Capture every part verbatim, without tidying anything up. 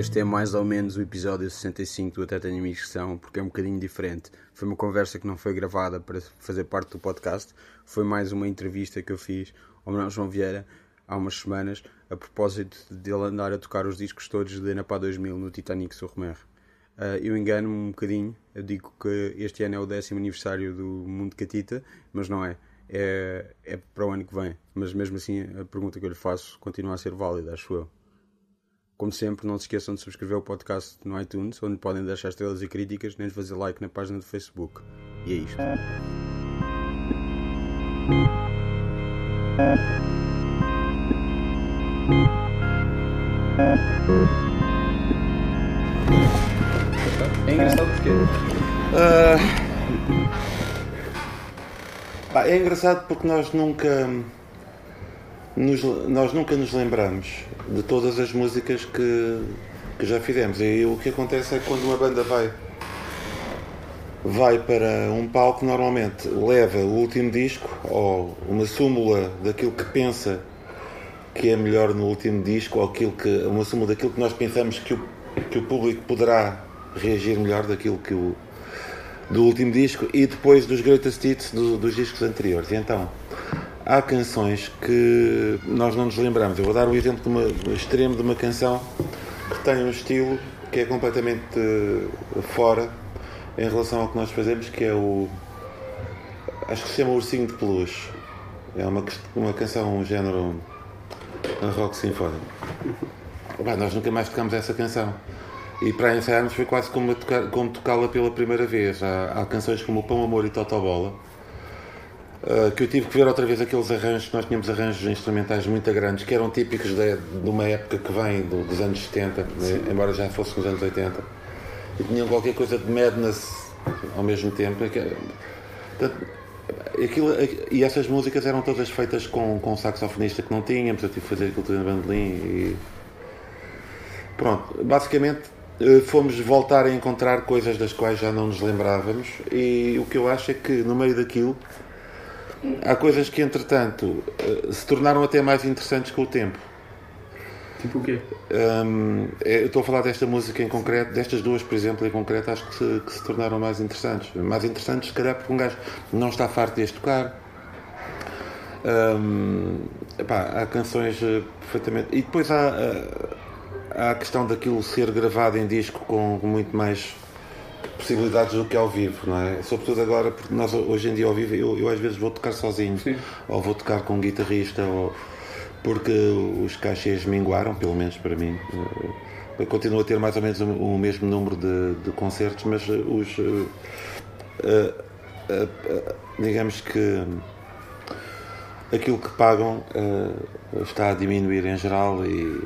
Este é mais ou menos o episódio sessenta e cinco do Até Tenho Amigos que São, porque é um bocadinho diferente. Foi uma conversa que não foi gravada para fazer parte do podcast, foi mais uma entrevista que eu fiz ao Manuel João Vieira há umas semanas, a propósito dele andar a tocar os discos todos de Napá dois mil no Titanic sur Mer. Uh, eu engano-me um bocadinho, eu digo que este ano é o décimo aniversário do Mundo Catita, mas não é. é. É para o ano que vem. Mas mesmo assim, a pergunta que eu lhe faço continua a ser válida, acho eu. Como sempre, não se esqueçam de subscrever o podcast no iTunes, onde podem deixar estrelas e críticas, nem de fazer like na página do Facebook. E é isto. É engraçado porque... Uh... Bah, é engraçado porque nós nunca... Nos, nós nunca nos lembramos de todas as músicas que, que já fizemos. E o que acontece é que quando uma banda vai vai para um palco, normalmente leva o último disco ou uma súmula daquilo que pensa que é melhor no último disco, ou aquilo que, uma súmula daquilo que nós pensamos que o, que o público poderá reagir melhor daquilo que o do último disco, e depois dos greatest hits do, dos discos anteriores. E então há canções que nós não nos lembramos. Eu vou dar o exemplo de uma, um extremo de uma canção que tem um estilo que é completamente uh, fora em relação ao que nós fazemos, que é o... acho que se chama Ursinho de Peluche. É uma, uma canção, um género rock sinfónico. Bah, nós nunca mais tocamos essa canção. E para ensaiarmos foi quase como, tocar, como tocá-la pela primeira vez. Há, há canções como o Pão, Amor e Totobola, Uh, que eu tive que ver outra vez aqueles arranjos. Nós tínhamos arranjos instrumentais muito grandes que eram típicos de, de uma época que vem do, dos anos setenta, né? Embora já fosse nos anos oitenta, e tinham qualquer coisa de madness ao mesmo tempo. Portanto, aquilo, e essas músicas eram todas feitas com, com um saxofonista que não tínhamos. Eu tive que fazer aquilo tudo em bandolim e pronto, basicamente fomos voltar a encontrar coisas das quais já não nos lembrávamos. E o que eu acho é que no meio daquilo há coisas que, entretanto, se tornaram até mais interessantes com o tempo. Tipo o quê? Um, eu estou a falar desta música em concreto, destas duas, por exemplo, em concreto, acho que se, que se tornaram mais interessantes. Mais interessantes, se calhar, porque um gajo não está farto de as tocar. Um, epá, há canções perfeitamente... E depois há, há a questão daquilo ser gravado em disco com muito mais possibilidades do que ao vivo, não é? Sobretudo agora, porque nós hoje em dia ao vivo, eu, eu às vezes vou tocar sozinho. Sim. Ou vou tocar com um guitarrista, ou, porque os cachês minguaram, pelo menos para mim. Eu continuo a ter mais ou menos o, o mesmo número de, de concertos, mas os uh, uh, uh, uh, digamos que aquilo que pagam uh, está a diminuir em geral, e uh,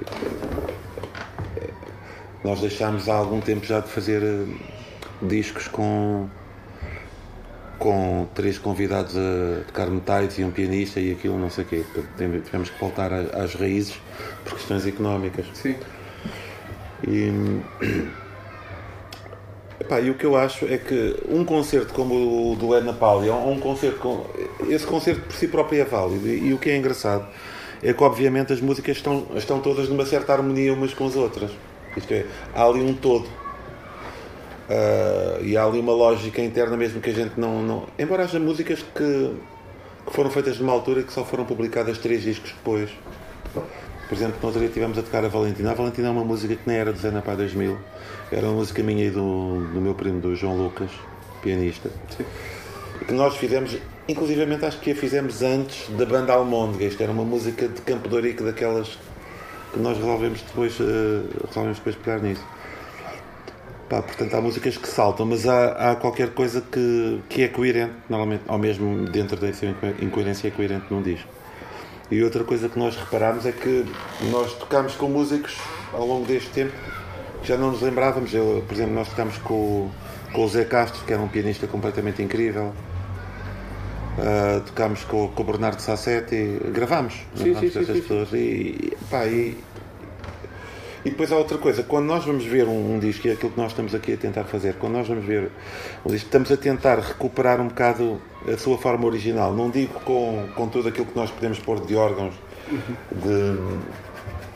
nós deixámos há algum tempo já de fazer uh, discos com com três convidados a tocar metais e um pianista e aquilo não sei o quê. Tivemos que voltar às raízes por questões económicas. Sim. E, epá, e o que eu acho é que um concerto como o do Ed Napalm, um concerto com, esse concerto por si próprio é válido, e, e o que é engraçado é que obviamente as músicas estão, estão todas numa certa harmonia umas com as outras. Isto é, há ali um todo. Uh, e há ali uma lógica interna mesmo que a gente não... não... Embora haja músicas que, que foram feitas numa altura que só foram publicadas três discos depois. Por exemplo, no outro dia estivemos a tocar a Valentina. A Valentina é uma música que nem era de Napá dois mil. Era uma música minha e do, do meu primo, do João Lucas, pianista. Sim. Que nós fizemos, inclusivamente acho que a fizemos antes da banda Almôndega. Isto era uma música de Campo de Ourique, daquelas que nós resolvemos depois, uh, resolvemos depois pegar nisso. Pá, portanto, há músicas que saltam, mas há, há qualquer coisa que, que é coerente, normalmente, ou mesmo dentro da incoerência é coerente num disco. E outra coisa que nós reparámos é que nós tocámos com músicos ao longo deste tempo que já não nos lembrávamos. Eu, por exemplo, nós tocámos com, com o Zé Castro, que era um pianista completamente incrível. Uh, tocámos com, com o Bernardo Sassetti, gravámos, sim, gravámos sim, essas sim, pessoas. Sim. E, pá, e, E depois há outra coisa, quando nós vamos ver um, um disco, e é aquilo que nós estamos aqui a tentar fazer, quando nós vamos ver um disco, estamos a tentar recuperar um bocado a sua forma original. Não digo com, com tudo aquilo que nós podemos pôr de órgãos, de,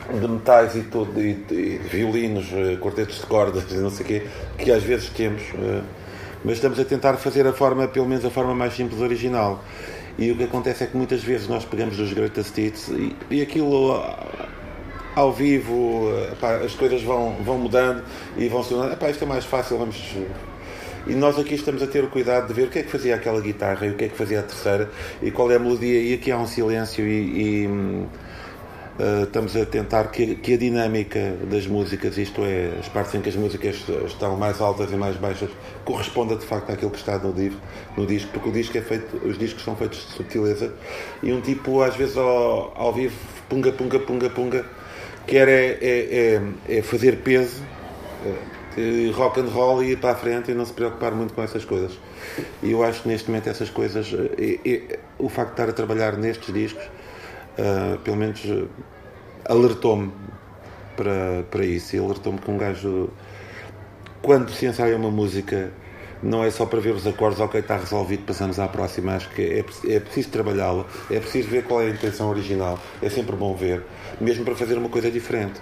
de metais e tudo, e, e violinos, quartetos de cordas, não sei o quê, que às vezes temos, mas estamos a tentar fazer a forma, pelo menos a forma mais simples original. E o que acontece é que muitas vezes nós pegamos dos greatest hits e, e aquilo ao vivo, epá, as coisas vão, vão mudando e vão se tornando, epá, isto é mais fácil, vamos... E nós aqui estamos a ter o cuidado de ver o que é que fazia aquela guitarra e o que é que fazia a terceira e qual é a melodia, e aqui há um silêncio e, e uh, estamos a tentar que, que a dinâmica das músicas, isto é, as partes em que as músicas estão mais altas e mais baixas, corresponda de facto àquilo que está no, div, no disco, porque o disco é feito, os discos são feitos de subtileza e um tipo às vezes ao, ao vivo punga, punga, punga, punga, quer é, é, é, é fazer peso, é, rock and roll e ir para a frente e não se preocupar muito com essas coisas. E eu acho que neste momento essas coisas, é, é, o facto de estar a trabalhar nestes discos, uh, pelo menos uh, alertou-me para, para isso, e alertou-me que um gajo, quando se ensaia uma música, não é só para ver os acordes, ok, está resolvido, passamos à próxima. Acho que é, é preciso trabalhá-la, é preciso ver qual é a intenção original, é sempre bom ver, mesmo para fazer uma coisa diferente.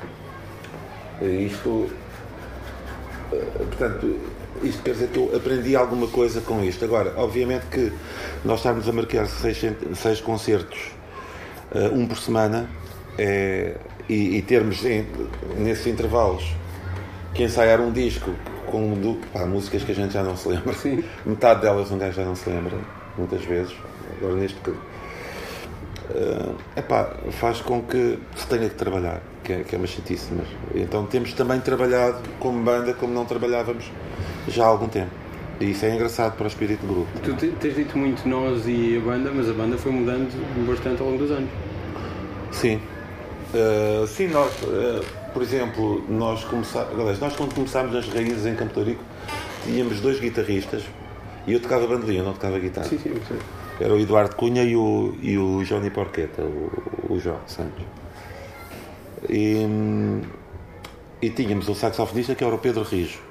Isto, portanto, isto quer dizer que eu aprendi alguma coisa com isto. Agora, obviamente que nós estarmos a marcar seis, seis concertos, um por semana, é, e, e termos em, nesses intervalos que ensaiar um disco com pá, músicas que a gente já não se lembra. Sim. Metade delas um gajo já não se lembra, muitas vezes. Agora neste caso, uh, epá, faz com que se tenha que trabalhar, que é, que é uma chatice. Mas, então temos também trabalhado como banda como não trabalhávamos já há algum tempo. E isso é engraçado para o espírito do grupo. Tu tens dito muito nós e a banda, mas a banda foi mudando bastante ao longo dos anos. Sim. Uh, sim, nós... Uh, Por exemplo, nós, começá... nós quando começámos nas raízes em Campo de Ourique, tínhamos dois guitarristas e eu tocava bandolim, eu não tocava guitarra. Sim, sim, sim. Era o Eduardo Cunha e o, e o Johnny Porqueta, o, o João Santos. E, e tínhamos o saxofonista que era o Pedro Rijo.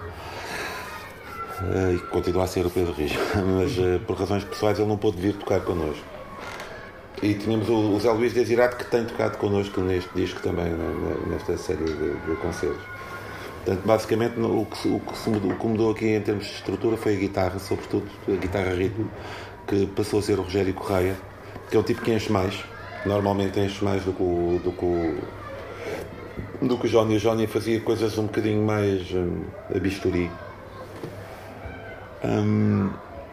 E continua a ser o Pedro Rijo, mas por razões pessoais ele não pôde vir tocar connosco. E tínhamos o, o Zé Luís Desirato, que tem tocado connosco neste disco também, nesta série de, de concertos. Portanto, basicamente, o que, o, que mudou, o que mudou aqui em termos de estrutura foi a guitarra, sobretudo a guitarra ritmo, que passou a ser o Rogério Correia, que é um tipo que enche mais, normalmente enche mais do que o, do que o, do que o Johnny. O Johnny fazia coisas um bocadinho mais um, a bisturi. Um,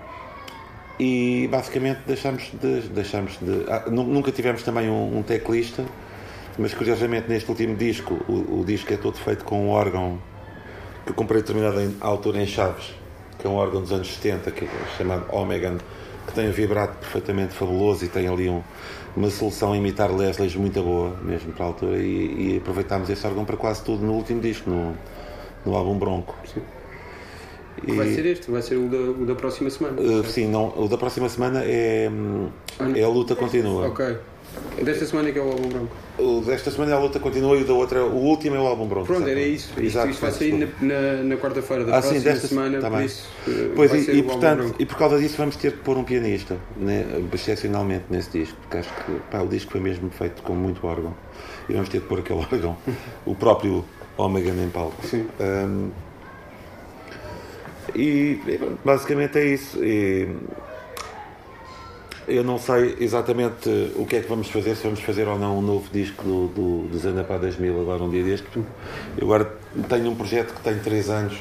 E basicamente deixámos de. Deixámos de ah, nunca tivemos também um, um teclista, mas curiosamente neste último disco, o, o disco é todo feito com um órgão que eu comprei determinada altura em Chaves, que é um órgão dos anos setenta, que é chamado Omegan, que tem um vibrato perfeitamente fabuloso e tem ali um, uma solução a imitar Leslie muito boa, mesmo para a altura, e, e aproveitámos esse órgão para quase tudo no último disco, no, no álbum Bronco. Sim. E... Vai ser este? Vai ser o da, o da próxima semana? Uh, sim, não, o da próxima semana é, é A Luta Continua. Ok. Desta semana é que é o álbum Bronco? O desta semana é A Luta Continua e o da outra, o último é o álbum Bronco. Pronto, era isso. Isto, isto vai sair na, na, na quarta-feira da ah, próxima sim, desta semana, tá por bem. isso pois vai e, ser e, o portanto, álbum Bronco. E por causa disso vamos ter que pôr um pianista, né, excepcionalmente nesse disco, porque acho que pá, o disco foi mesmo feito com muito órgão e vamos ter que pôr aquele órgão, o próprio Omega em palco. Sim. Um, E basicamente é isso. E eu não sei exatamente o que é que vamos fazer, se vamos fazer ou não um novo disco do, do, do Zanapá dois mil agora um dia deste. Eu agora tenho um projeto que tem três anos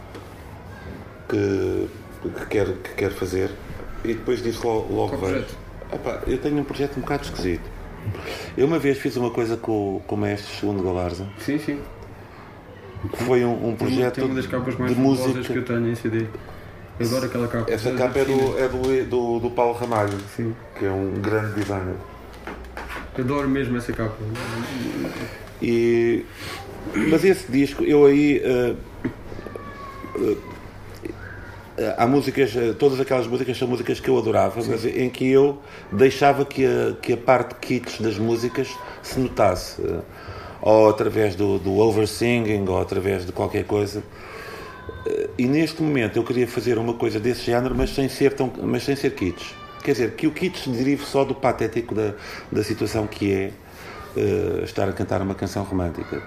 que, que, quero, que quero fazer e depois disso logo, logo vejo. Epá, eu tenho um projeto um bocado esquisito. Eu uma vez fiz uma coisa com, com o mestre Segundo Galarza. Sim, sim. Foi um, um projeto tem uma das capas mais de música que eu tenho em C D. Eu adoro aquela capa. Essa capa é, do, é do, do, do Paulo Ramalho. Sim. Que é um grande designer. Eu adoro mesmo essa capa. E, mas esse disco, eu aí uh, uh, há músicas, todas aquelas músicas são músicas que eu adorava, sim, mas em que eu deixava que a, que a parte kitsch das músicas se notasse. Uh, ou através do, do oversinging, ou através de qualquer coisa. E neste momento eu queria fazer uma coisa desse género, mas sem ser, tão, mas sem ser kitsch. Quer dizer, que o kitsch derive só do patético da, da situação que é, uh, estar a cantar uma canção romântica.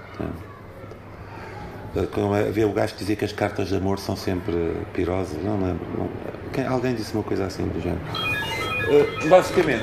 Uh, como havia o gajo que dizia que as cartas de amor são sempre pirosas, não lembro. Não, quem, alguém disse uma coisa assim do género. Uh, basicamente.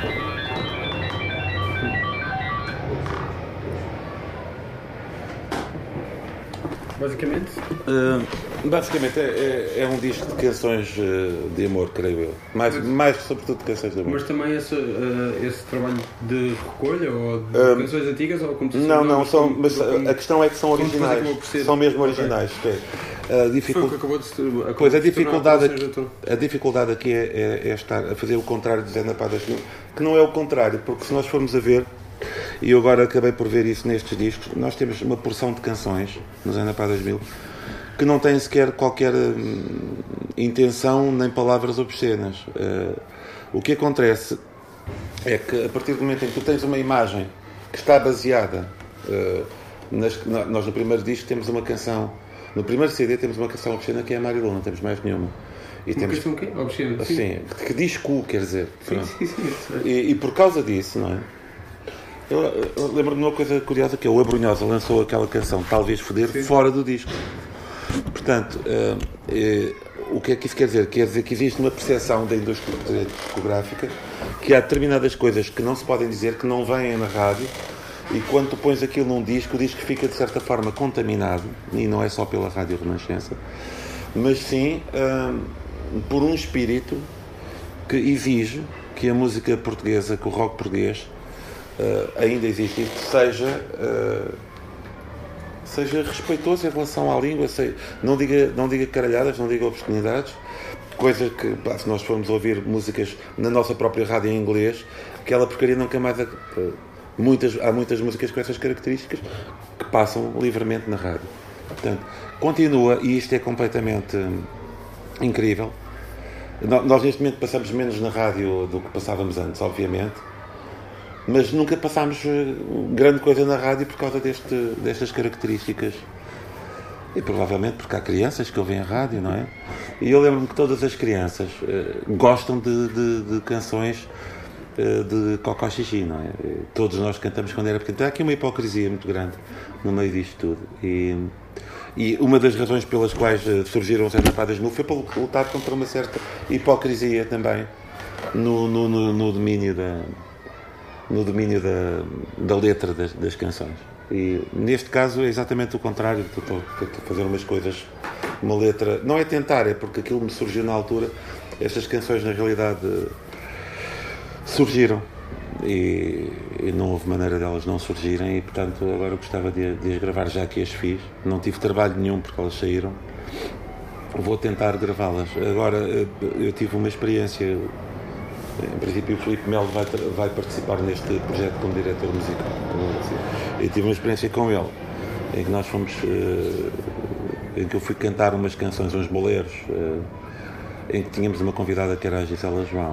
Basicamente? Uh, basicamente é, é, é um disco de canções uh, de amor, creio eu. Mais, mas, mais sobretudo de canções de amor. Mas também esse, uh, esse trabalho de recolha ou de uh, canções antigas ou como Não, não, são, como, mas como, a questão é que são originais. São mesmo originais. Okay. É, a dificult... de, pois a dificuldade, aqui, a dificuldade aqui é, é, é estar a fazer o contrário de Zé Napadas Mil, que não é o contrário, porque se nós formos a ver, e eu agora acabei por ver isso nestes discos, nós temos uma porção de canções no Zé Napadas Mil que não têm sequer qualquer hum, intenção nem palavras obscenas. Uh, o que acontece é que a partir do momento em que tu tens uma imagem que está baseada uh, nas, na, nós no primeiro disco temos uma canção, no primeiro C D temos uma canção obscena que é a Marilu, não temos mais nenhuma. E uma temos, questão que é obscena? Sim, sim, que diz cu, quer dizer. Sim, sim, sim, e, e por causa disso, não é? Eu, eu lembro-me de uma coisa curiosa, que é o Abrunhosa lançou aquela canção Talvez Foder sim. fora do disco. Portanto, uh, uh, o que é que isso quer dizer? Quer dizer que existe uma percepção da indústria discográfica que há determinadas coisas que não se podem dizer, que não vêm na rádio, e quando tu pões aquilo num disco, o disco fica de certa forma contaminado, e não é só pela Rádio Renascença, mas sim uh, por um espírito que exige que a música portuguesa, que o rock português Uh, ainda existe, seja uh, seja respeitoso em relação à língua, sei, não diga, não diga caralhadas, não diga obscenidades, coisa que, pá, se nós formos ouvir músicas na nossa própria rádio em inglês, aquela porcaria nunca mais uh, muitas, há muitas músicas com essas características que passam livremente na rádio. Portanto, continua, e isto é completamente uh, incrível. Nós neste momento passamos menos na rádio do que passávamos antes, obviamente, mas nunca passámos grande coisa na rádio por causa deste, destas características. E provavelmente porque há crianças que ouvem a rádio, não é? E eu lembro-me que todas as crianças uh, gostam de, de, de canções uh, de cocó xixi, não é? Todos nós cantamos quando era pequeno. Então há aqui uma hipocrisia muito grande no meio disto tudo. E, e uma das razões pelas quais uh, surgiram as Napadas Mil foi para lutar contra uma certa hipocrisia também no, no, no, no domínio da... no domínio da, da letra das, das canções. E neste caso é exatamente o contrário. Estou a fazer umas coisas, uma letra, não é tentar, é porque aquilo me surgiu na altura. Estas canções na realidade surgiram e, e não houve maneira delas não surgirem, e portanto agora eu gostava de, de as gravar, já que as fiz. Não tive trabalho nenhum porque elas saíram. Vou tentar gravá-las. Agora eu tive uma experiência. Em princípio, o Filipe Melo vai, vai participar neste projeto como diretor musical. Eu tive uma experiência com ele, em que nós fomos, uh, em que eu fui cantar umas canções, uns boleros, uh, em que tínhamos uma convidada que era a Gisela João.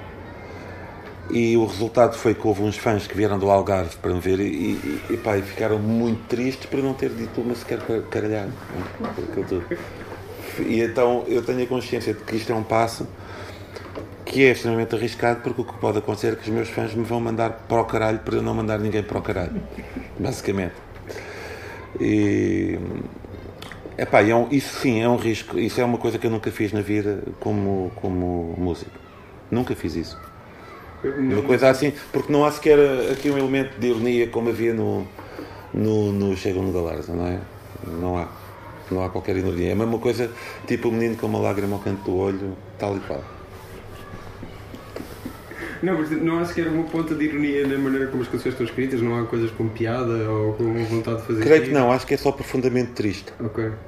E o resultado foi que houve uns fãs que vieram do Algarve para me ver e, e, e, pá, e ficaram muito tristes por não ter dito uma sequer caralhada. E então eu tenho a consciência de que isto é um passo que é extremamente arriscado, porque o que pode acontecer é que os meus fãs me vão mandar para o caralho para eu não mandar ninguém para o caralho, basicamente. E epá, é um, isso sim é um risco, isso é uma coisa que eu nunca fiz na vida como, como músico, nunca fiz isso, uma coisa assim, porque não há sequer aqui um elemento de ironia como havia no, no, no Chegam no Galarza, não é? Não há, não há qualquer ironia, é a mesma coisa, tipo o menino com uma lágrima ao canto do olho, tal e qual. Não, mas não há sequer uma ponta de ironia na maneira como as canções estão escritas? Não há coisas com piada ou com vontade de fazer Creio aquilo? Que não, acho que é só profundamente triste. Ok. uh,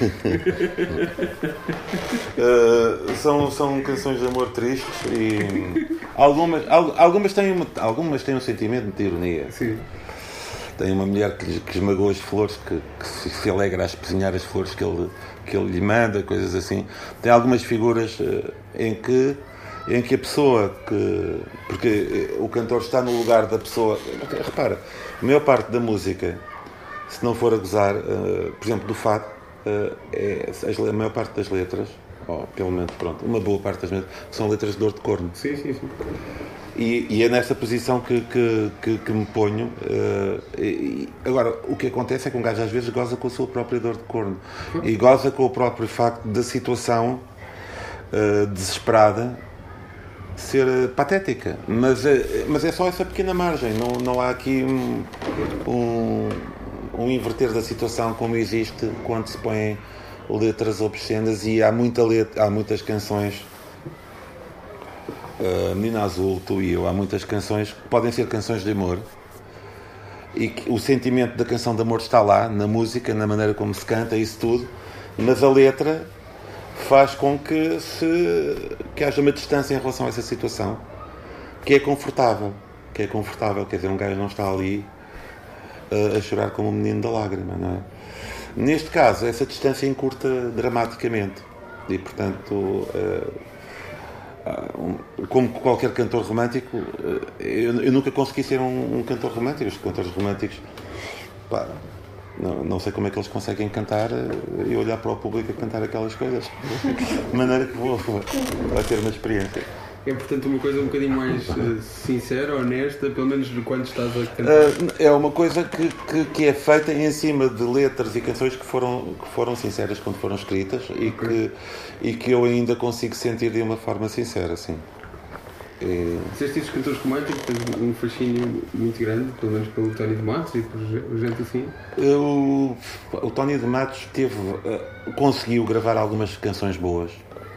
são, são canções de amor tristes e algumas, algumas, têm uma, algumas têm um sentimento de ironia. Sim. Tem uma mulher que, que esmagou as flores, que, que se alegra a espezinhar as flores que ele, que ele lhe manda, coisas assim. Tem algumas figuras uh, em que em que a pessoa que... porque o cantor está no lugar da pessoa... Repara, a maior parte da música, se não for a gozar, uh, por exemplo, do fado, uh, é, a maior parte das letras ou pelo menos, pronto, uma boa parte das letras, são letras de dor de corno. Sim, sim, sim. E, e é nessa posição que, que, que, que me ponho. Uh, e, agora, o que acontece é que um gajo às vezes goza com a sua própria dor de corno. E goza com o próprio facto da situação uh, desesperada ser uh, patética. Mas, uh, mas é só essa pequena margem. Não, não há aqui um, um, um inverter da situação como existe quando se põem letras obscenas, e há, muita letra, há muitas canções. Uh, Menina Azul, Tu e Eu, há muitas canções que podem ser canções de amor, e que o sentimento da canção de amor está lá, na música, na maneira como se canta, isso tudo, mas a letra faz com que, se, que haja uma distância em relação a essa situação, que é confortável, que é confortável, quer dizer, um gajo não está ali uh, a chorar como um menino da lágrima, não é? Neste caso, essa distância encurta dramaticamente, e portanto... Uh, como qualquer cantor romântico, eu, eu nunca consegui ser um, um cantor romântico. Os cantores românticos, pá, não, não sei como é que eles conseguem cantar e olhar para o público a cantar aquelas coisas, de maneira que vou, vou ter uma experiência. É, portanto, uma coisa um bocadinho mais uh, sincera, honesta, pelo menos de quando estás a cantar. Uh, é uma coisa que, que, que é feita em cima de letras e canções que foram, que foram sinceras quando foram escritas, e, okay. que, e que eu ainda consigo sentir de uma forma sincera, sim. E... Dizeste esses cantores românticos, tens um fascínio muito grande, pelo menos pelo Tony de Matos e por gente assim? Eu, o Tony de Matos teve, uh, conseguiu gravar algumas canções boas.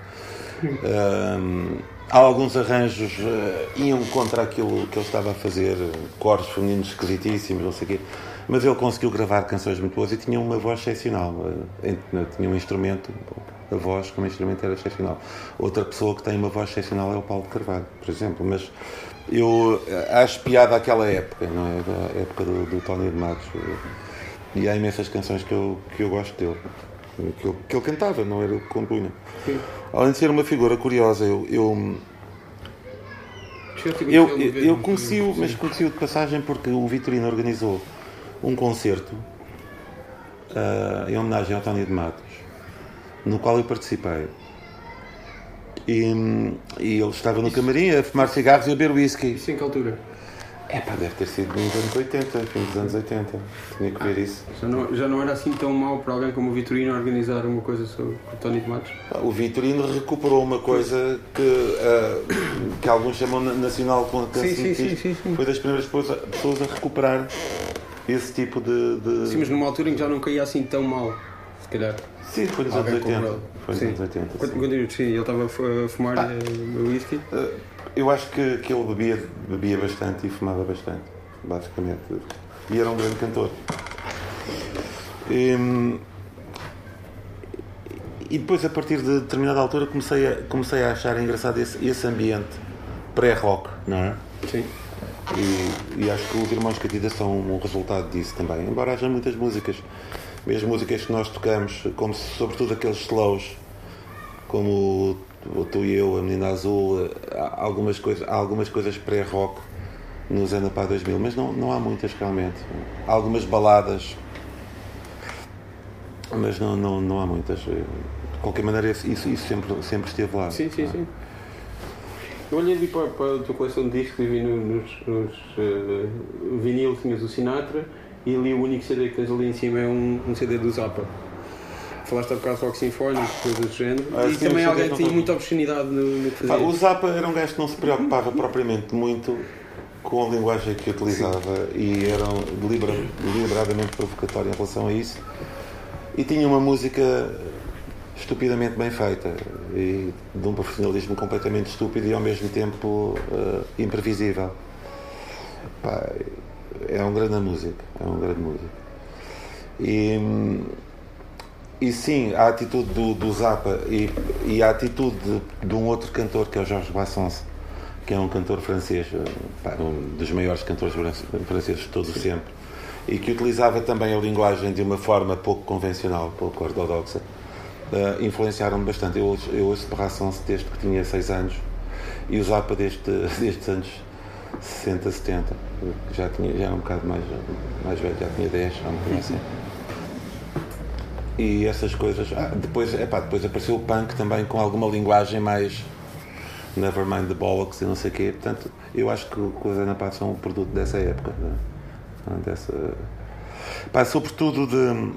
Um, há alguns arranjos uh, iam contra aquilo que ele estava a fazer, coros femininos esquisitíssimos, não sei o quê, mas ele conseguiu gravar canções muito boas e tinha uma voz excepcional, uh, tinha um instrumento, a voz como instrumento era excepcional. Outra pessoa que tem uma voz excepcional é o Paulo de Carvalho, por exemplo, mas eu uh, acho piada aquela época, não é? Da época do, do Tony de Matos, uh, e há imensas canções que eu, que eu gosto dele. Que ele, que ele cantava, não era o que compunha. Sim. Além de ser uma figura curiosa, eu eu, eu, eu, eu conheci-o, mas conheci-o de passagem porque o Vitorino organizou um concerto uh, em homenagem ao Tony de Matos, no qual eu participei. E, e ele estava no Isso. camarim a fumar cigarros e a beber whisky. Isso em que altura? É pá, deve ter sido nos anos oitenta, fim dos anos oitenta. Tinha que ver isso. Já não, já não era assim tão mau para alguém como o Vitorino organizar uma coisa sobre o Tony de Matos? O Vitorino recuperou uma coisa que, uh, que alguns chamam nacional com sim, sim, sim, sim, sim. Foi das primeiras pessoas a recuperar esse tipo de, de... Sim, mas numa altura em que já não caía assim tão mal, se calhar. Sim, foi nos anos oitenta. Foi nos anos oitenta. Quando, quando, sim, ele estava a fumar ah, uh, whisky. Uh, eu acho que, que ele bebia, bebia bastante e fumava bastante, basicamente. E era um grande cantor. E, e depois, a partir de determinada altura, comecei a, comecei a achar engraçado esse, esse ambiente pré-rock, não é? Sim. E, e acho que os Irmãos Catida são um resultado disso também. Embora haja muitas músicas, mesmo músicas que nós tocamos, como sobretudo aqueles slows, como o Tu e Eu, a Menina Azul, há algumas coisas, há algumas coisas pré-rock nos anos para dois mil, mas não, não há muitas realmente. Há algumas baladas, mas não, não, não há muitas. De qualquer maneira, isso, isso sempre, sempre esteve lá. Sim, sim, sim. Eu olhei ali para, para a tua coleção de discos e vi nos, nos uh, vinil, tinhas o Sinatra, e ali o único C D que tens ali em cima é um, um C D do Zappa. Falaste há bocado rock sinfónico, coisas do género, ah, e sim, também alguém que tinha foi... muita obscenidade no, no que fazia. Ah, o Zappa era um gajo que não se preocupava propriamente muito com a linguagem que utilizava, sim. E era delibera, deliberadamente provocatório em relação a isso, e tinha uma música estupidamente bem feita e de um profissionalismo completamente estúpido e ao mesmo tempo uh, imprevisível. Pá, é um grande músico, é um grande músico. E, e sim, a atitude do, do Zappa e, e a atitude de, de um outro cantor que é o Georges Brassens, que é um cantor francês, pá, um dos maiores cantores franceses de todo o sempre, e que utilizava também a linguagem de uma forma pouco convencional, pouco ortodoxa. Uh, influenciaram-me bastante. Eu, eu ouço Brassens desde que tinha seis anos e o Zappa desde, desde os anos sessenta, setenta. Já, tinha, já era um bocado mais, mais velho, já tinha dez, já não tinha assim. e essas coisas. Ah, depois, epá, depois apareceu o punk também com alguma linguagem mais Nevermind the Bollocks e não sei o quê. Portanto, eu acho que o Zé Pá são um produto dessa época, né? Dessa... Pá, sobretudo de...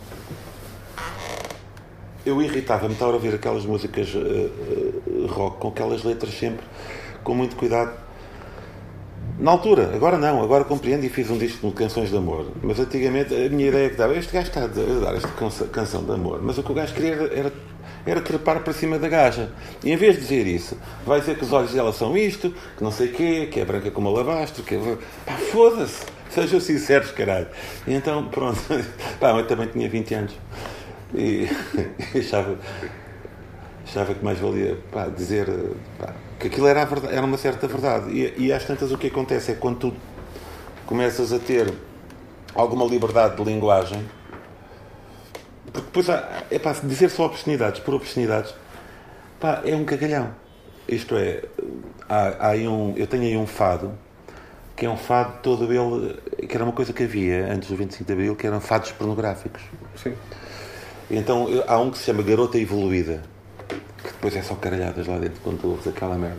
Eu irritava-me estar a ouvir aquelas músicas uh, uh, rock com aquelas letras sempre com muito cuidado. Na altura, agora não, agora compreendo e fiz um disco de canções de amor. Mas antigamente a minha ideia é que dava, este gajo está a dar esta canção de amor, mas o que o gajo queria era, era, era trepar para cima da gaja. E em vez de dizer isso, vai dizer que os olhos dela são isto, que não sei o quê, que é branca como alabastro, que é... Pá, foda-se! Sejam sinceros, caralho. E então, pronto. Pá, eu também tinha vinte anos. E achava, achava que mais valia, pá, dizer, pá, que aquilo era, a verdade, era uma certa verdade. E, e às tantas o que acontece é que quando tu começas a ter alguma liberdade de linguagem, porque depois há, é pá, dizer só obscenidades por obscenidades, pá, é um cagalhão. Isto é, há, há aí um, eu tenho aí um fado, que é um fado todo ele, que era uma coisa que havia antes do vinte e cinco de Abril, que eram fados pornográficos. Sim. Então há um que se chama Garota Evoluída, que depois é só caralhadas lá dentro quando tu ouves aquela merda.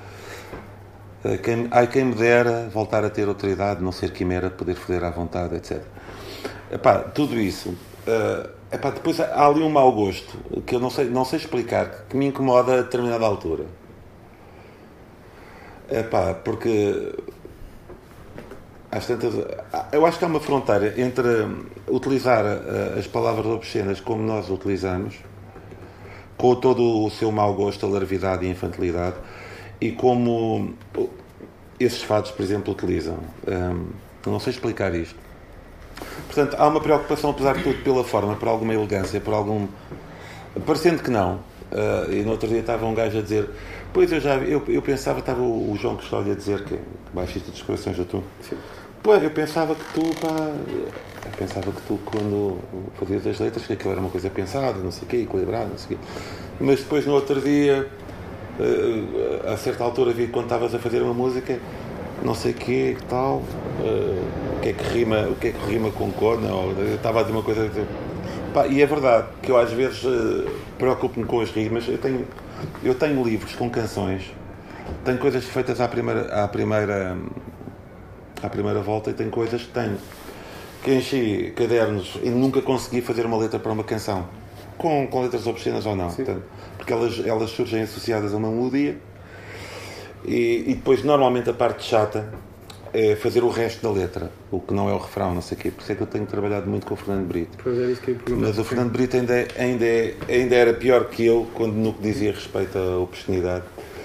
Quem, ai, quem me dera voltar a ter outra idade, não ser quimera, poder foder à vontade, etcétera. Epá, tudo isso. Uh, epá, depois há ali um mau gosto que eu não sei, não sei explicar, que me incomoda a determinada altura. Epá, porque às tantas, eu acho que há uma fronteira entre utilizar as palavras obscenas como nós utilizamos, com todo o seu mau gosto, a larvidade e a infantilidade, e como esses fados, por exemplo, utilizam. Um, não sei explicar isto. Portanto, há uma preocupação, apesar de tudo, pela forma, por alguma elegância, por algum... Parecendo que não. Uh, e no outro dia estava um gajo a dizer... Pois eu já eu, eu pensava, estava o, o João Custódio a dizer, que é baixista dos corações da tu. Pois, eu pensava que tu, pá, eu pensava que tu, quando fazias as letras, que aquilo era uma coisa pensada, não sei o quê, equilibrada, não sei o quê. Mas depois, no outro dia, a certa altura, vi que quando estavas a fazer uma música, não sei o quê, tal, o que é que rima, o que é que rima com cona, ou eu estava a dizer uma coisa... Pá, e é verdade que eu, às vezes, preocupo-me com as rimas. Eu tenho... Eu tenho livros com canções, tenho coisas feitas à primeira, à primeira, à primeira volta e tenho coisas que tenho que enchi cadernos e nunca consegui fazer uma letra para uma canção, com, com letras obscenas ou não, portanto, porque elas, elas surgem associadas a uma melodia e, e depois normalmente a parte chata é fazer o resto da letra, o que não é o refrão, não sei o quê. Por isso é que eu tenho trabalhado muito com o Fernando Brito. Pois é, isso que eu Mas o Fernando Brito ainda, é, ainda, é, ainda era pior que eu quando no que dizia respeito à obscenidade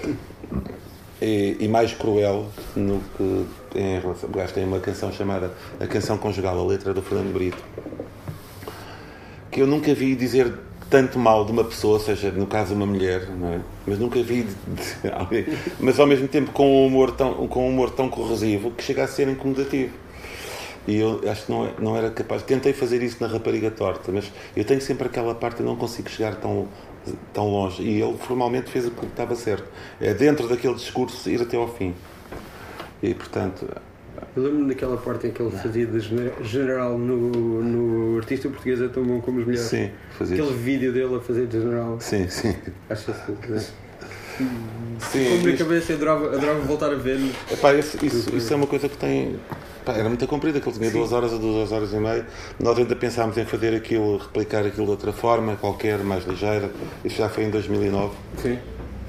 e, e mais cruel no que em relação... O gajo tem uma canção chamada A Canção Conjugal, a letra do Fernando Brito, que eu nunca vi dizer tanto mal de uma pessoa, seja no caso uma mulher, não é? Mas nunca vi de, de alguém, mas ao mesmo tempo com um humor tão, com um humor tão corrosivo que chega a ser incomodativo. E eu acho que não, não era capaz. Tentei fazer isso na Rapariga Torta, mas eu tenho sempre aquela parte, eu não consigo chegar tão, tão longe. E ele formalmente fez o que estava certo. É dentro daquele discurso ir até ao fim. E portanto. Eu lembro-me daquela parte em que ele fazia de general no, no Artista Português é tão bom como as mulheres. Sim, fazia. Aquele vídeo dele a fazer de general. Sim, sim. Acho que sim, como na isto... cabeça eu adorava, adorava voltar a ver. Epá, isso, isso, isso é uma coisa que tem. Epá, era muito comprida, aquilo tinha duas horas a duas horas e meia. Nós ainda pensámos em fazer aquilo, replicar aquilo de outra forma, qualquer, mais ligeira. Isso já foi em dois mil e nove. Sim.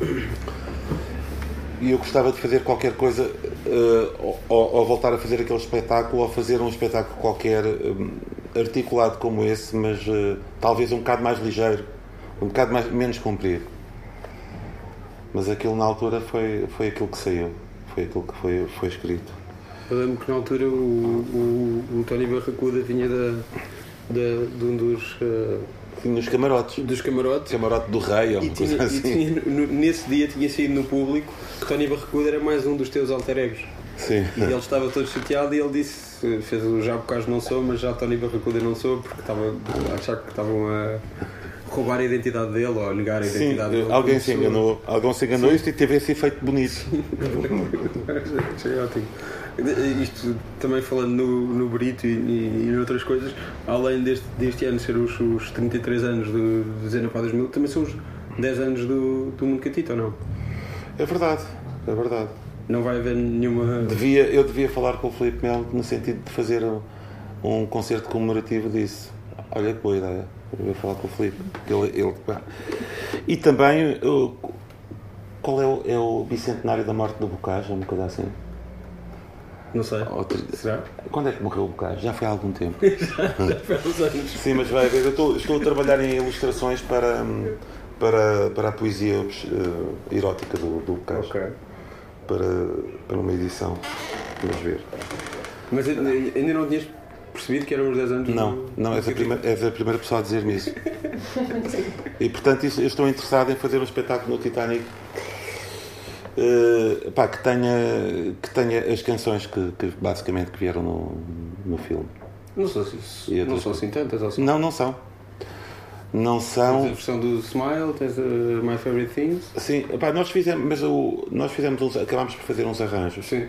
E eu gostava de fazer qualquer coisa, uh, ou, ou voltar a fazer aquele espetáculo, ou fazer um espetáculo qualquer, um, articulado como esse, mas uh, talvez um bocado mais ligeiro, um bocado mais, menos comprido. Mas aquilo na altura foi, foi aquilo que saiu, foi aquilo que foi, foi escrito. Eu lembro que na altura o, o, o Tony Barracuda vinha da, da, de um dos... Uh... Tinha os camarotes. Dos camarotes. Camarote do rei, ou uma coisa assim. E tinha, no, nesse dia tinha saído no público que Tony Barracuda era mais um dos teus alter egos. Sim. E ele estava todo chateado e ele disse, fez o já por causa não sou, mas já Tony Barracuda não sou, porque estava a achar que estavam a roubar a identidade dele ou a negar a identidade Sim, dele. Alguém se enganou, alguém se enganou isto e teve esse efeito bonito. Achei ótimo. Isto também falando no, no Brito e, e, e noutras coisas, além deste, deste ano ser os, os trinta e três anos de Dezena para dois mil, também são os dez anos do, do Mundo Catita, ou não? É verdade, é verdade. Não vai haver nenhuma... Devia, eu devia falar com o Filipe Melo no sentido de fazer um, um concerto comemorativo disso. Olha que boa ideia. Eu devia falar com o Filipe. Ele, ele... E também, eu, qual é o, é o bicentenário da morte do Bocage? Uma coisa assim? Não sei. Outro... Será? Quando é que morreu o Bocage? Já foi há algum tempo. já, já foi há uns anos. Sim, mas vai haver. Eu estou, estou a trabalhar em ilustrações para, para, para a poesia uh, erótica do, do Bocage. Ok. Para, para uma edição. Vamos ver. Mas ainda não tinhas percebido que eram os dez anos? Não, do... não, és a, primeira, és a primeira pessoa a dizer-me isso. E portanto isso, eu estou interessado em fazer um espetáculo no Titanic uh, pá, que, tenha, que tenha as canções que, que basicamente que vieram no, no filme. Não são, assim, não são assim tantas, ou são? Não, não são. Não são. Tens a versão do Smile, tens a My Favorite Things. Sim, pá, nós fizemos, mas o, nós fizemos uns, acabámos por fazer uns arranjos. Sim.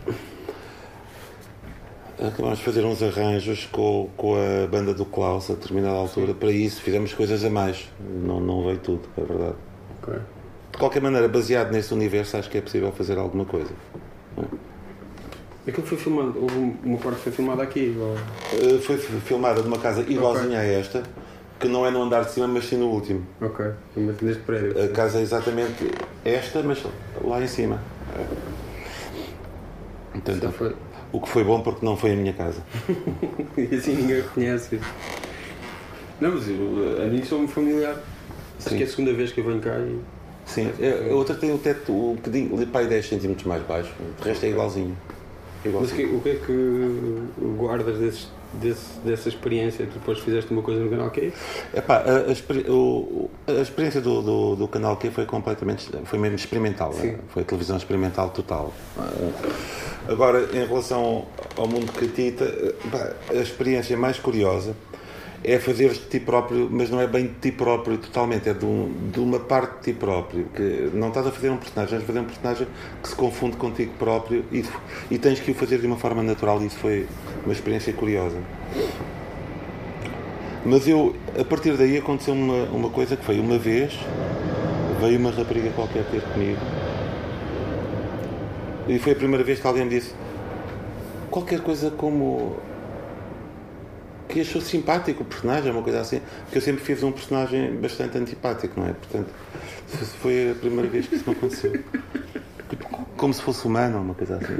Acabámos de fazer uns arranjos com, com a banda do Klaus a determinada altura. Sim. Para isso fizemos coisas a mais. Não, não veio tudo, é verdade. Okay. De qualquer maneira, baseado nesse universo, acho que é possível fazer alguma coisa. Aquilo foi filmado, houve uma parte que foi filmada aqui? Ou... Uh, foi filmada numa casa igualzinha okay. a esta, que não é no andar de cima, mas sim no último. Ok, mas neste prédio. A casa é exatamente esta, mas lá em cima. Portanto, foi... o que foi bom porque não foi a minha casa. E assim ninguém reconhece. Não, mas eu, a mim sou-me familiar. Sim. Acho que é a segunda vez que eu venho cá e... Sim, a outra tem o teto um bocadinho, para aí dez centímetros mais baixo, o resto é igualzinho. Mas que, o que é que guardas desses, desse, dessa experiência? Tu depois fizeste uma coisa no Canal Q? Epá, a, a, o, a experiência do, do, do Canal Q foi completamente, foi mesmo experimental, né? Foi a televisão experimental total. Agora, em relação ao Mundo Catita, a experiência mais curiosa é fazer de ti próprio, mas não é bem de ti próprio totalmente, é de, um, de uma parte de ti próprio, que não estás a fazer um personagem, estás a fazer um personagem que se confunde contigo próprio e, e tens que o fazer de uma forma natural, e isso foi uma experiência curiosa. Mas eu, a partir daí aconteceu uma, uma coisa que foi, uma vez, veio uma rapariga qualquer ter comigo, e foi a primeira vez que alguém me disse qualquer coisa como... que achou simpático o personagem, uma coisa assim, porque eu sempre fiz um personagem bastante antipático, não é? Portanto, foi a primeira vez que isso me aconteceu. Tipo, como se fosse humano, uma coisa assim.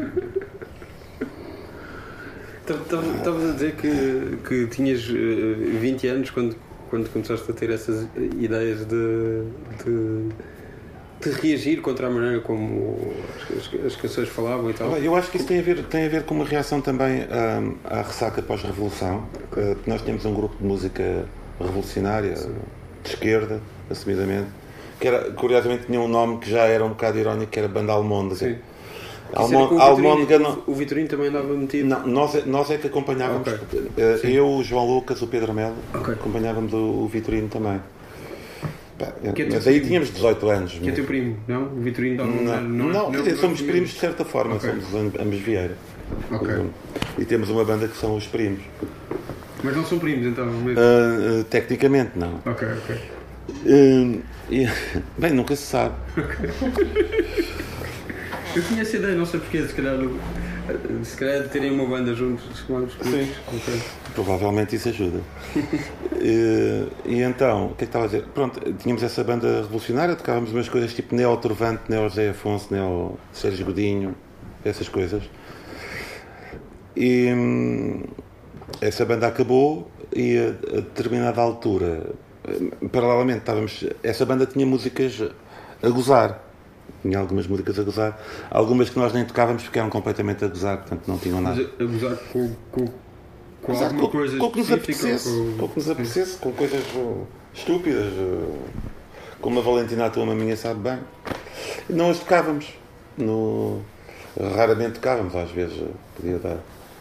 Estavas a dizer que, que tinhas vinte anos quando, quando começaste a ter essas ideias de, de, de reagir contra a maneira como as, as canções falavam e tal. Eu acho que isso tem a ver, tem a ver com uma reação também um, à ressaca pós-revolução. Okay. Nós tínhamos um grupo de música revolucionária, sim, de esquerda, assumidamente, que era, curiosamente tinha um nome que já era um bocado irónico, que era Banda Almôndega. Sim. Almon, Almôndega não... O Vitorino também andava metido? Não, nós, é, nós é que acompanhávamos. Okay. Eu, o João Lucas, o Pedro Melo, okay, acompanhávamos o, o Vitorino também. Pá, é mas aí tínhamos dezoito anos. Que é teu primo, não? O Vitorino não, não, não, não, não, não somos primos de certa forma, okay, somos ambos Vieira. Okay. E temos uma banda que são os primos. Mas não são primos então? Mesmo? Uh, uh, tecnicamente não. Ok, ok. Uh, e, bem, nunca se sabe. Okay. Eu tinha essa ideia, não sei porquê, se calhar, se calhar de terem uma banda juntos. Sim, okay, provavelmente isso ajuda. e, e então, o que é que estava a dizer? Pronto, tínhamos essa banda revolucionária, tocávamos umas coisas tipo Neo Trovante, Neo José Afonso, Neo Sérgio Godinho, essas coisas. E hum, essa banda acabou e a, a determinada altura, paralelamente, estávamos, essa banda tinha músicas a gozar. Tinha algumas músicas a gozar, algumas que nós nem tocávamos porque eram completamente a gozar, portanto não tinham nada. Mas a gozar com, com, com gozar alguma com, coisa com o que nos apetecesse, com... com o que nos apetecesse, com coisas uh, estúpidas, uh, como a Valentina, a tua maminha sabe bem. Não as tocávamos, no, raramente tocávamos, às vezes uh, podia dar.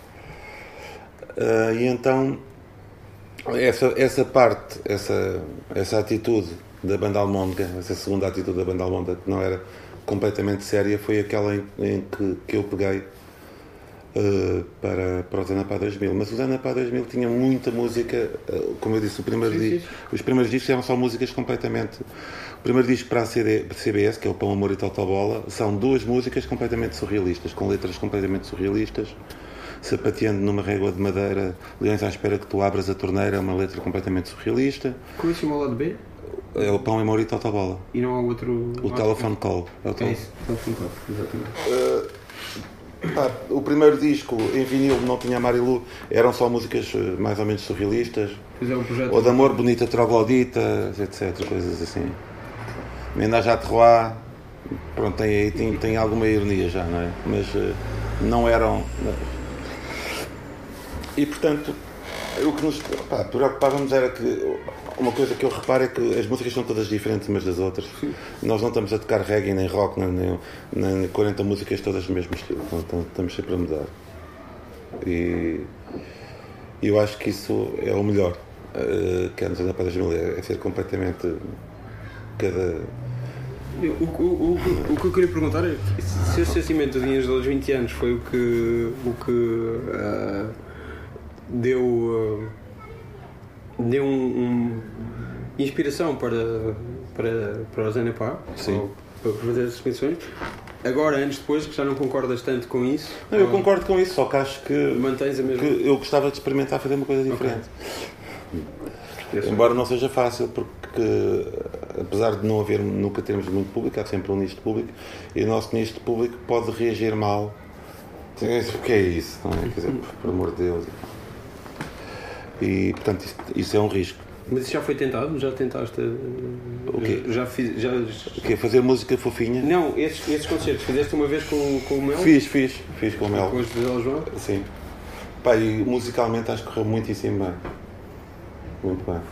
Uh, e então essa, essa parte, essa, essa atitude da Banda Almôndega, essa segunda atitude da Banda Almôndega, que não era completamente séria, foi aquela em, em que, que eu peguei uh, para, para o Zanapá dois mil. Mas o Zanapá dois mil tinha muita música, uh, como eu disse, o primeiro sim, disco, sim. os primeiros discos eram só músicas completamente... O primeiro disco para a C B S, que é o Pão, Amor e Totobola, são duas músicas completamente surrealistas, com letras completamente surrealistas. Sapateando numa régua de madeira, Leões à espera que tu abras a torneira, é uma letra completamente surrealista. Como é que chama o lado B? É o Pão, Amor e Totobola. E não há outro... O Telephone Call. É, o é tel... isso, Telephone Call, exatamente. Uh, pá, o primeiro disco em vinil não tinha Marilu, eram só músicas mais ou menos surrealistas. Fizeram um projeto... Ou de amor, bonita troglodita, etcétera. Coisas assim. Ménage à Trois, pronto, tem aí tem, tem alguma ironia já, não é? Mas uh, não eram. E portanto, o que nos pá, preocupávamos era que uma coisa que eu reparo é que as músicas são todas diferentes umas das outras. Sim. Nós não estamos a tocar reggae nem rock, nem, nem quarenta músicas todas do mesmo estilo, então, estamos sempre a mudar. E eu acho que isso é o melhor uh, que nos anda para dois mil, é, é ser completamente cada. O, o, o, o que eu queria perguntar é se esse sentimento de Dinhas dos vinte anos foi o que, o que uh, deu, uh, deu um, um inspiração para, para, para o Zanapá, para fazer as expedições. Agora, anos depois, que já não concordas tanto com isso? Não, eu concordo com isso, só que acho que, mantens a mesma... que eu gostava de experimentar fazer uma coisa diferente. Okay. Embora não seja fácil, porque apesar de não haver, nunca termos muito público, há sempre um nicho de público, e o nosso nicho de público pode reagir mal. O que é isso? Não é? Quer dizer, por amor de Deus. E portanto, isso, isso é um risco. Mas isso já foi tentado? Já tentaste? O quê? Já fiz. Já... O quê? Fazer música fofinha? Não, esses, esses concertos. Fizeste uma vez com, com o Mel? Fiz, fiz. Fiz com o Mel. Com os de João? Sim. Pá, e musicalmente acho que correu muitíssimo bem. Muito bem.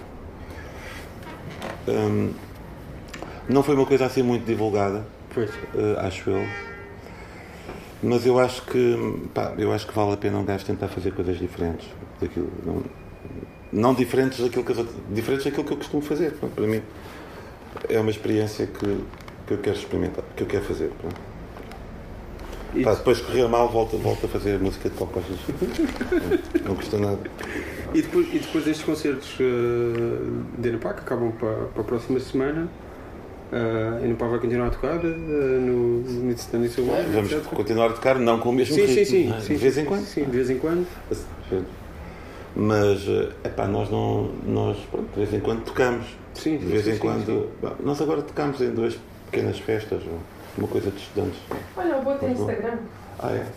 Hum, não foi uma coisa assim muito divulgada, pois. Uh, acho eu. Mas eu acho que pá, eu acho que vale a pena um gajo tentar fazer coisas diferentes daquilo, não, não diferentes daquilo que eu, diferentes daquilo que eu costumo fazer. Pá, para mim é uma experiência que, que eu quero experimentar, que eu quero fazer. Pá, depois de correr mal, volto, volto a fazer música de pop. não, não custa nada. E depois, e depois destes concertos uh, de Enapá, que acabam para, para a próxima semana, uh, Enapá vai continuar a tocar uh, no Midstand e seu é, Vamos etcétera continuar a tocar, não com o mesmo sim, ritmo, sim, sim, não é? sim, de vez sim, em quando. Sim, de vez em quando. Mas, epá, nós não, nós, pronto, de vez em quando tocamos. Sim, de vez sim, em sim, quando. sim. Bah, nós agora tocamos em duas pequenas festas, uma coisa de estudantes. Olha, o botei no Instagram. Ah, é?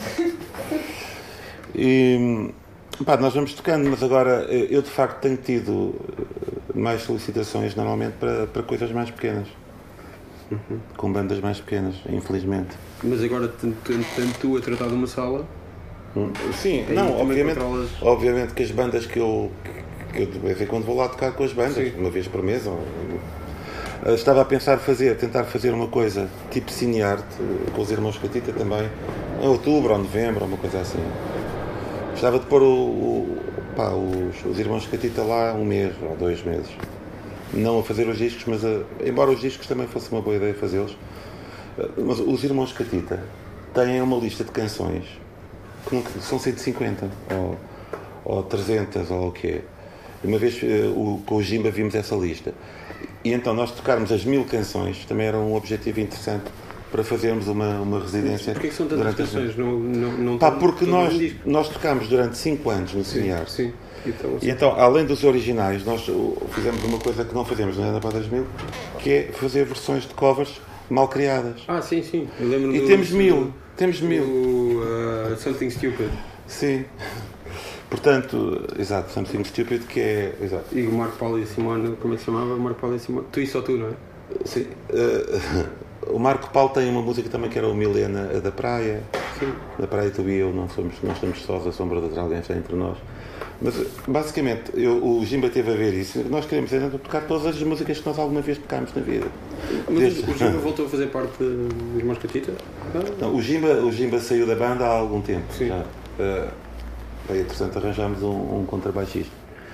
E, pá, nós vamos tocando, mas agora eu de facto tenho tido mais solicitações normalmente para, para coisas mais pequenas. Uhum. Com bandas mais pequenas, infelizmente. Mas agora, tanto, tanto tu a tratar de uma sala. Hum. Sim, não, obviamente, obviamente que as bandas que eu, que eu de vez em quando vou lá tocar com as bandas, sim, uma vez por mês. Ou, estava a pensar fazer, tentar fazer uma coisa tipo cinearte com os Irmãos Catita também, em outubro ou novembro, ou uma coisa assim. Gostava de pôr o, o, pá, os, os Irmãos Catita lá um mês ou dois meses. Não a fazer os discos, mas a, embora os discos também fosse uma boa ideia fazê-los. Mas os Irmãos Catita têm uma lista de canções que nunca, são cento e cinquenta ou, ou trezentas ou o que é. Uma vez o, com o Jimba vimos essa lista. E então nós tocarmos as mil canções também era um objetivo interessante para fazermos uma, uma residência. Porquê que são tantas canções? As... Não, não, não Pá, porque nós, nós tocámos durante cinco anos no Cinear. Sim, sim. Então, e então, além dos originais, nós fizemos uma coisa que não fazemos na Enapá dois mil, que é fazer versões de covers mal criadas. Ah, sim, sim. Eu lembro e do, temos mil. Do, temos mil. Do, uh, Something Stupid. Sim. Portanto, exato, Something Stupid, que é. Exato. E o Marco Paulo e a Simone, como é que se chamava? Marco Paulo e a Simone. Tu e só tu, não é? Sim. Uh, o Marco Paulo tem uma música também que era o Milena, a da Praia. Sim. Da Praia, tu e eu, não somos, nós estamos sós, a sombra de alguém está entre nós. Mas, basicamente, eu, o Jimba teve a ver isso. Nós queremos é tocar todas as músicas que nós alguma vez tocámos na vida. Mas Desde... o Jimba voltou a fazer parte dos Irmãos Catita? Não, o Jimba, o Jimba saiu da banda há algum tempo. Sim. Já. Uh, é interessante, arranjámos um, um contrabaixista.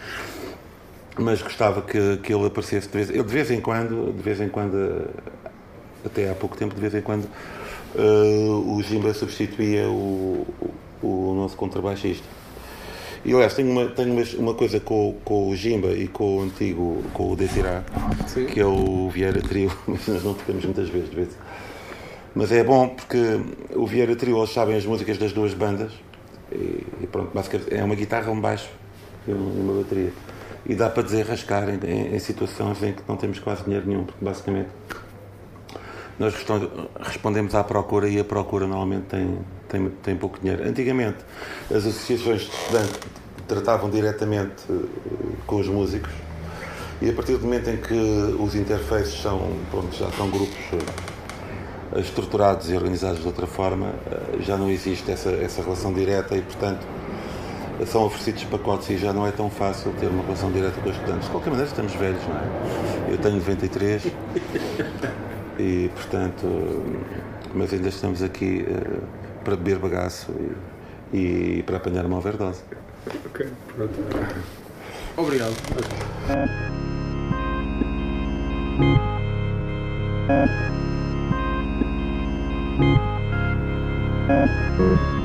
Mas gostava que, que ele aparecesse de vez, eu de vez em quando, de vez em quando, até há pouco tempo, de vez em quando, uh, o Jimba substituía o, o nosso contrabaixista. E aliás, tenho uma, tenho uma, uma coisa com, com o Jimba e com o antigo, com o Desirá, que é o Vieira Trio, mas nós não tocamos muitas vezes, de vez. Mas é bom porque o Vieira Trio, eles sabem as músicas das duas bandas e, e pronto, basicamente é uma guitarra, um baixo e uma bateria. E dá para desenrascar em, em, em situações em que não temos quase dinheiro nenhum, porque basicamente nós respondemos à procura e a procura normalmente tem, tem, tem pouco dinheiro. Antigamente as associações de estudantes tratavam diretamente com os músicos e a partir do momento em que os interfaces são, pronto, já são grupos estruturados e organizados de outra forma, já não existe essa, essa relação direta e portanto são oferecidos pacotes e já não é tão fácil ter uma relação direta com os estudantes. De qualquer maneira estamos velhos, não é? Eu tenho noventa e três e portanto, mas ainda estamos aqui uh, para beber bagaço e, e para apanhar uma overdose. Ok, pronto. Obrigado. Okay.